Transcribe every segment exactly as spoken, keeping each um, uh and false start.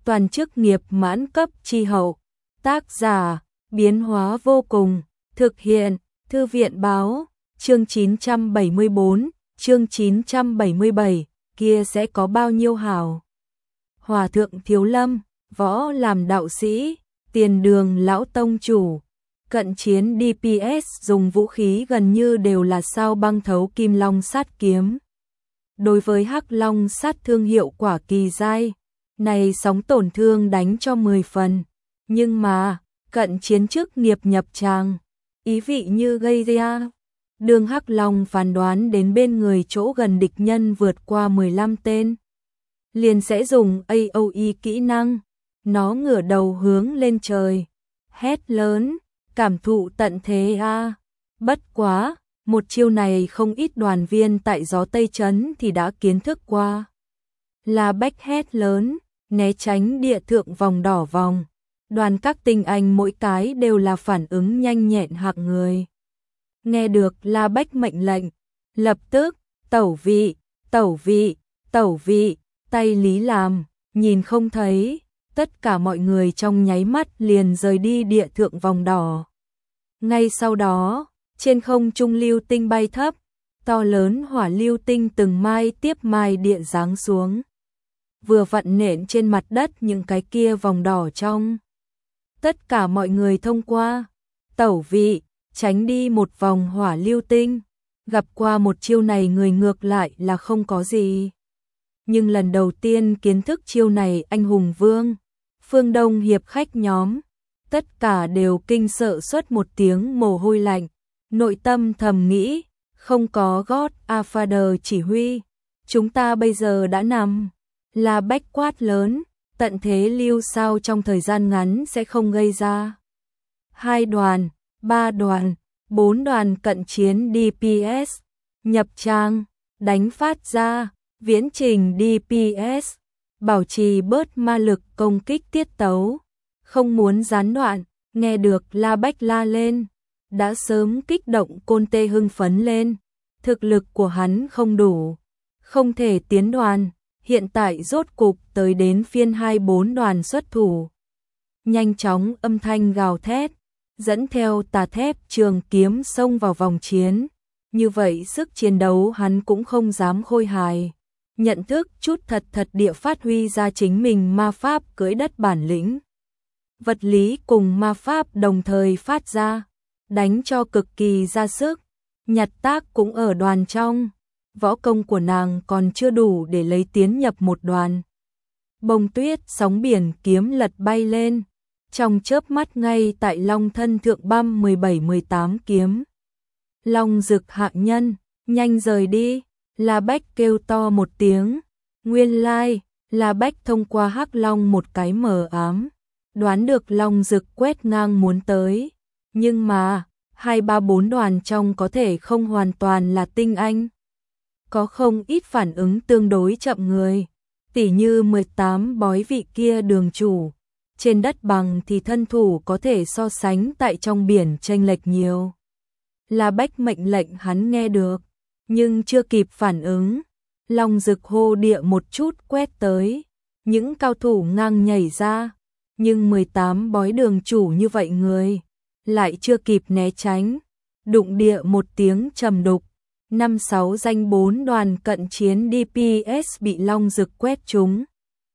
toàn chức nghiệp mãn cấp chi hậu. Tác giả, biến hóa vô cùng, thực hiện, Thư viện báo, chương chín trăm bảy mươi tư, chương chín trăm bảy mươi bảy, kia sẽ có bao nhiêu hảo. Hòa thượng Thiếu Lâm, võ làm đạo sĩ, tiền đường lão tông chủ. Cận chiến đê pê ét dùng vũ khí gần như đều là sao băng thấu kim long sát kiếm. Đối với hắc long sát thương hiệu quả kỳ dai, này sóng tổn thương đánh cho mười phần. Nhưng mà, cận chiến trước nghiệp nhập tràng, ý vị như gây ra. Đường hắc long phán đoán đến bên người chỗ gần địch nhân vượt qua mười lăm tên. Liền sẽ dùng a o e kỹ năng, nó ngửa đầu hướng lên trời, hét lớn, cảm thụ tận thế a. Bất quá, một chiêu này không ít đoàn viên tại gió Tây Trấn thì đã kiến thức qua. Là bách hét lớn, né tránh địa thượng vòng đỏ vòng. Đoàn các tinh anh mỗi cái đều là phản ứng nhanh nhẹn hạng người. Nghe được La Bách mệnh lệnh, lập tức, tẩu vị, tẩu vị, tẩu vị, tay lý làm, nhìn không thấy, tất cả mọi người trong nháy mắt liền rời đi địa thượng vòng đỏ. Ngay sau đó, trên không trung lưu tinh bay thấp, to lớn hỏa lưu tinh từng mai tiếp mai địa giáng xuống. Vừa vặn nện trên mặt đất những cái kia vòng đỏ trong. Tất cả mọi người thông qua, tẩu vị, tránh đi một vòng hỏa lưu tinh. Gặp qua một chiêu này người ngược lại là không có gì. Nhưng lần đầu tiên kiến thức chiêu này anh hùng vương, phương Đông hiệp khách nhóm, tất cả đều kinh sợ suốt một tiếng mồ hôi lạnh. Nội tâm thầm nghĩ, không có God a Father chỉ huy, chúng ta bây giờ đã nằm. Là bách quát lớn, tận thế lưu sao trong thời gian ngắn sẽ không gây ra. Hai đoàn, ba đoàn, bốn đoàn cận chiến đê pê ét, nhập trang, đánh phát ra, viễn trình đê pê ét, bảo trì bớt ma lực công kích tiết tấu, không muốn gián đoạn. Nghe được La Bách la lên, đã sớm kích động Côn Tê hưng phấn lên, thực lực của hắn không đủ, không thể tiến đoàn, hiện tại rốt cục tới đến phiên hai bốn đoàn xuất thủ. Nhanh chóng âm thanh gào thét, dẫn theo tà thép trường kiếm xông vào vòng chiến, như vậy sức chiến đấu hắn cũng không dám khôi hài, nhận thức chút thật thật địa phát huy ra chính mình ma pháp cưỡi đất bản lĩnh. Vật lý cùng ma pháp đồng thời phát ra, đánh cho cực kỳ ra sức. Nhặt Tác cũng ở đoàn trong, võ công của nàng còn chưa đủ để lấy tiến nhập một đoàn. Bông tuyết sóng biển kiếm lật bay lên, trong chớp mắt ngay tại long thân thượng băm mười bảy mười tám kiếm. Long Dực hạ nhân, nhanh rời đi, La Bách kêu to một tiếng. Nguyên lai, La Bách thông qua hắc long một cái mờ ám, đoán được Long Dực quét ngang muốn tới, nhưng mà hai ba bốn đoàn trong có thể không hoàn toàn là tinh anh. Có không ít phản ứng tương đối chậm người, tỉ như mười tám bói vị kia đường chủ, trên đất bằng thì thân thủ có thể so sánh tại trong biển chênh lệch nhiều. La Bách mệnh lệnh hắn nghe được, nhưng chưa kịp phản ứng, Long Dực hô địa một chút quét tới, những cao thủ ngang nhảy ra, nhưng mười tám bói đường chủ như vậy người lại chưa kịp né tránh, đụng địa một tiếng trầm đục, năm sáu danh bốn đoàn cận chiến đê pê ét bị Long Dực quét trúng.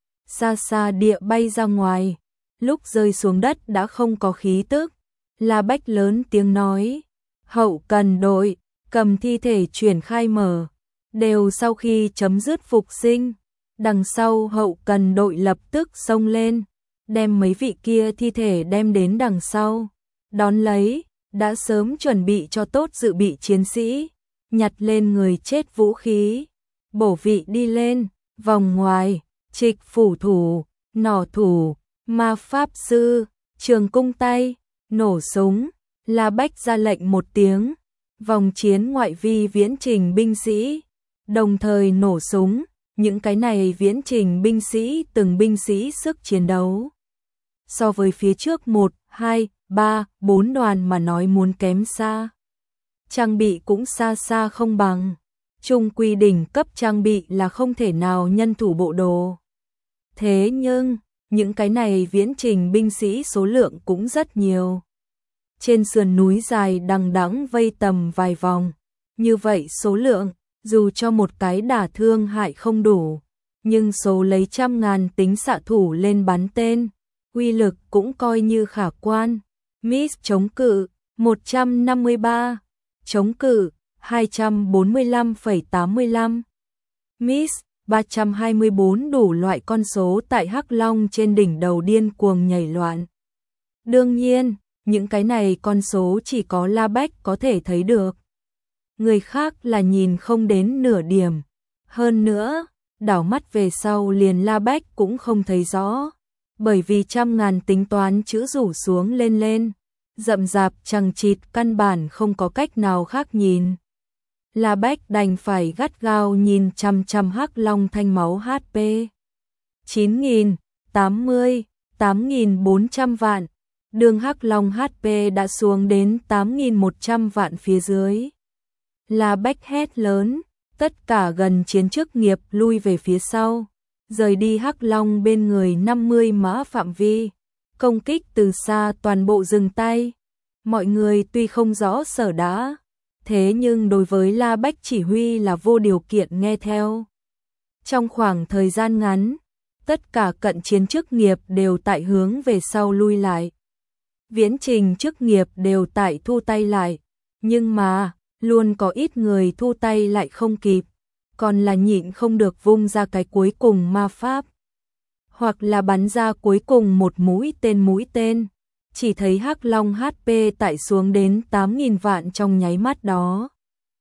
Xa xa địa bay ra ngoài, lúc rơi xuống đất đã không có khí tức. La Bách lớn tiếng nói, hậu cần đội, cầm thi thể chuyển khai mở, đều sau khi chấm dứt phục sinh. Đằng sau hậu cần đội lập tức xông lên, đem mấy vị kia thi thể đem đến đằng sau. Đón lấy, đã sớm chuẩn bị cho tốt dự bị chiến sĩ, nhặt lên người chết vũ khí, bổ vị đi lên, vòng ngoài, trịch phủ thủ, nỏ thủ, ma pháp sư, trường cung tay, nổ súng. La Bách ra lệnh một tiếng, vòng chiến ngoại vi viễn trình binh sĩ, đồng thời nổ súng, những cái này viễn trình binh sĩ từng binh sĩ sức chiến đấu. So với phía trước một, hai, ba, bốn đoàn mà nói muốn kém xa. Trang bị cũng xa xa không bằng. Trung quy đỉnh cấp trang bị là không thể nào nhân thủ bộ đồ. Thế nhưng, những cái này viễn trình binh sĩ số lượng cũng rất nhiều. Trên sườn núi dài đằng đẵng vây tầm vài vòng, như vậy số lượng, dù cho một cái đả thương hại không đủ, nhưng số lấy trăm ngàn tính xạ thủ lên bắn tên, uy lực cũng coi như khả quan. Miss chống cự một trăm năm mươi ba, chống cự hai trăm bốn mươi lăm phẩy tám mươi lăm, Miss ba trăm hai mươi bốn, đủ loại con số tại Hắc Long trên đỉnh đầu điên cuồng nhảy loạn. Đương nhiên, những cái này con số chỉ có La Bách có thể thấy được. Người khác là nhìn không đến nửa điểm. Hơn nữa, đảo mắt về sau liền La Bách cũng không thấy rõ. Bởi vì trăm ngàn tính toán chữ rủ xuống lên lên. Rậm rạp chằng chịt căn bản không có cách nào khác nhìn. La Bách đành phải gắt gao nhìn chăm chăm Hắc Long thanh máu hát pê. chín nghìn, tám mươi, tám nghìn bốn trăm vạn. Đường Hắc Long hát pê đã xuống đến tám nghìn một trăm vạn phía dưới. La Bách hét lớn, tất cả gần chiến chức nghiệp lui về phía sau, rời đi Hắc Long bên người năm mươi mã phạm vi, công kích từ xa toàn bộ dừng tay. Mọi người tuy không rõ sở đã, thế nhưng đối với La Bách chỉ huy là vô điều kiện nghe theo. Trong khoảng thời gian ngắn, tất cả cận chiến chức nghiệp đều tại hướng về sau lui lại. Viễn trình chức nghiệp đều tại thu tay lại, nhưng mà, luôn có ít người thu tay lại không kịp, còn là nhịn không được vung ra cái cuối cùng ma pháp. Hoặc là bắn ra cuối cùng một mũi tên mũi tên, chỉ thấy Hắc Long hát pê tại xuống đến tám nghìn vạn trong nháy mắt đó.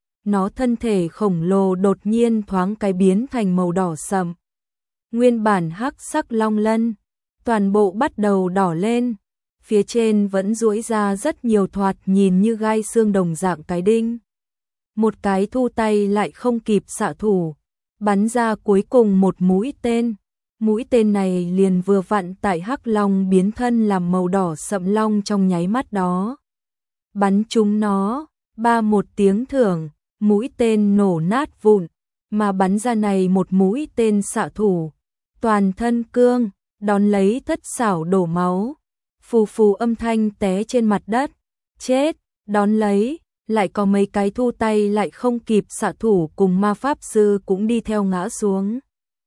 Nó thân thể khổng lồ đột nhiên thoáng cái biến thành màu đỏ sậm. Nguyên bản hắc sắc long lân, toàn bộ bắt đầu đỏ lên. Phía trên vẫn duỗi ra rất nhiều thoạt nhìn như gai xương đồng dạng cái đinh. Một cái thu tay lại không kịp xạ thủ, bắn ra cuối cùng một mũi tên. Mũi tên này liền vừa vặn tại Hắc Long biến thân làm màu đỏ sậm long trong nháy mắt đó. Bắn trúng nó, ba một tiếng thưởng, mũi tên nổ nát vụn, mà bắn ra này một mũi tên xạ thủ. Toàn thân cương, đón lấy thất xảo đổ máu. Phù phù âm thanh té trên mặt đất, chết, đón lấy, lại có mấy cái thu tay lại không kịp xạ thủ cùng ma pháp sư cũng đi theo ngã xuống.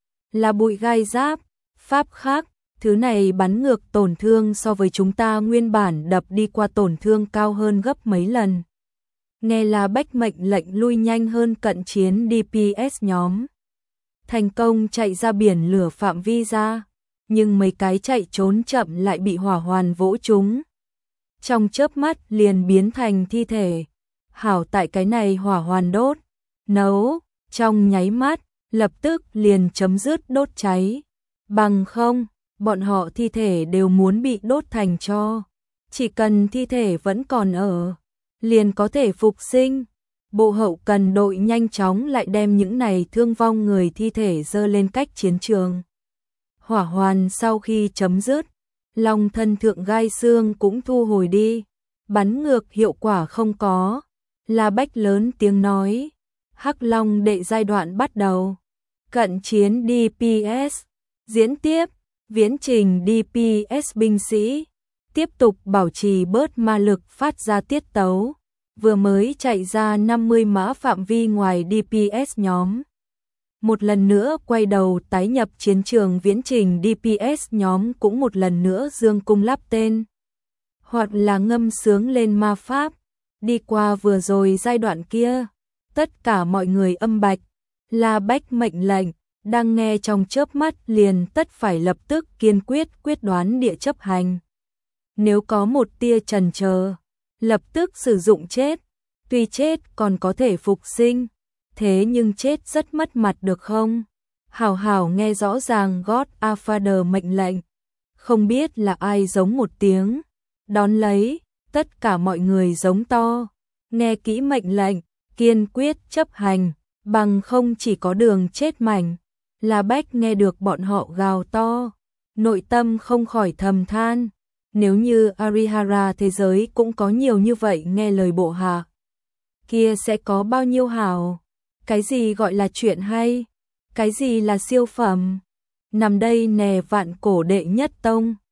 Là bụi gai giáp, pháp khác, thứ này bắn ngược tổn thương so với chúng ta nguyên bản đập đi qua tổn thương cao hơn gấp mấy lần. Nghe là Bách mệnh lệnh lui nhanh hơn cận chiến đê pê ét nhóm. Thành công chạy ra biển lửa phạm vi ra. Nhưng mấy cái chạy trốn chậm lại bị hỏa hoàn vỗ trúng. Trong chớp mắt liền biến thành thi thể. Hảo tại cái này hỏa hoàn đốt, nấu, trong nháy mắt, lập tức liền chấm dứt đốt cháy. Bằng không, bọn họ thi thể đều muốn bị đốt thành tro. Chỉ cần thi thể vẫn còn ở, liền có thể phục sinh. Bộ hậu cần đội nhanh chóng lại đem những này thương vong người thi thể dơ lên cách chiến trường. Hỏa hoàn sau khi chấm dứt, long thân thượng gai xương cũng thu hồi đi, bắn ngược hiệu quả không có. La Bách lớn tiếng nói, Hắc Long đệ giai đoạn bắt đầu. Cận chiến đê pê ét, diễn tiếp, viễn trình đê pê ét binh sĩ, tiếp tục bảo trì bớt ma lực phát ra tiết tấu, vừa mới chạy ra năm mươi mã phạm vi ngoài đê pê ét nhóm. Một lần nữa quay đầu tái nhập chiến trường viễn trình đê pê ét nhóm cũng một lần nữa dương cung lắp tên. Hoặc là ngâm sướng lên ma pháp, đi qua vừa rồi giai đoạn kia. Tất cả mọi người âm bạch, La Bách mệnh lệnh, đang nghe trong chớp mắt liền tất phải lập tức kiên quyết quyết đoán địa chấp hành. Nếu có một tia chần chờ, lập tức sử dụng chết, tuy chết còn có thể phục sinh. Thế nhưng chết rất mất mặt được không? Hảo hảo nghe rõ ràng Godfather mệnh lệnh. Không biết là ai giống một tiếng. Đón lấy, tất cả mọi người giống to. Nghe kỹ mệnh lệnh, kiên quyết chấp hành, bằng không chỉ có đường chết mảnh. La Bách nghe được bọn họ gào to. Nội tâm không khỏi thầm than. Nếu như Arihara thế giới cũng có nhiều như vậy nghe lời bộ hạ, kia sẽ có bao nhiêu hảo. Cái gì gọi là chuyện hay? Cái gì là siêu phẩm? nằm đây nè vạn cổ đệ nhất tông.